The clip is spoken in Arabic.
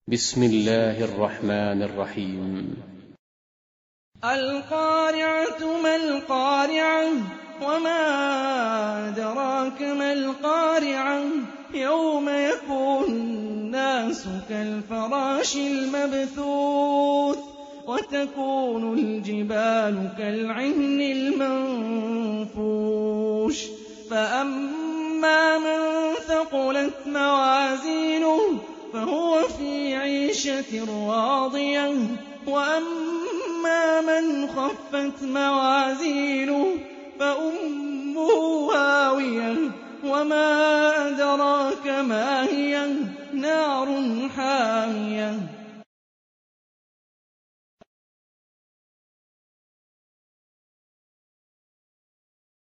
بسم الله الرحمن الرحيم. القارعة ما القارعة وما أدراك ما القارعة يوم يكون الناس كالفراش المبثوث وتكون الجبال كالعهن المنفوش فأما من ثقلت موازينه فهو في عيشة راضية وأما من خفت موازينه فأمه هاوية وما أدراك ما هي نار حامية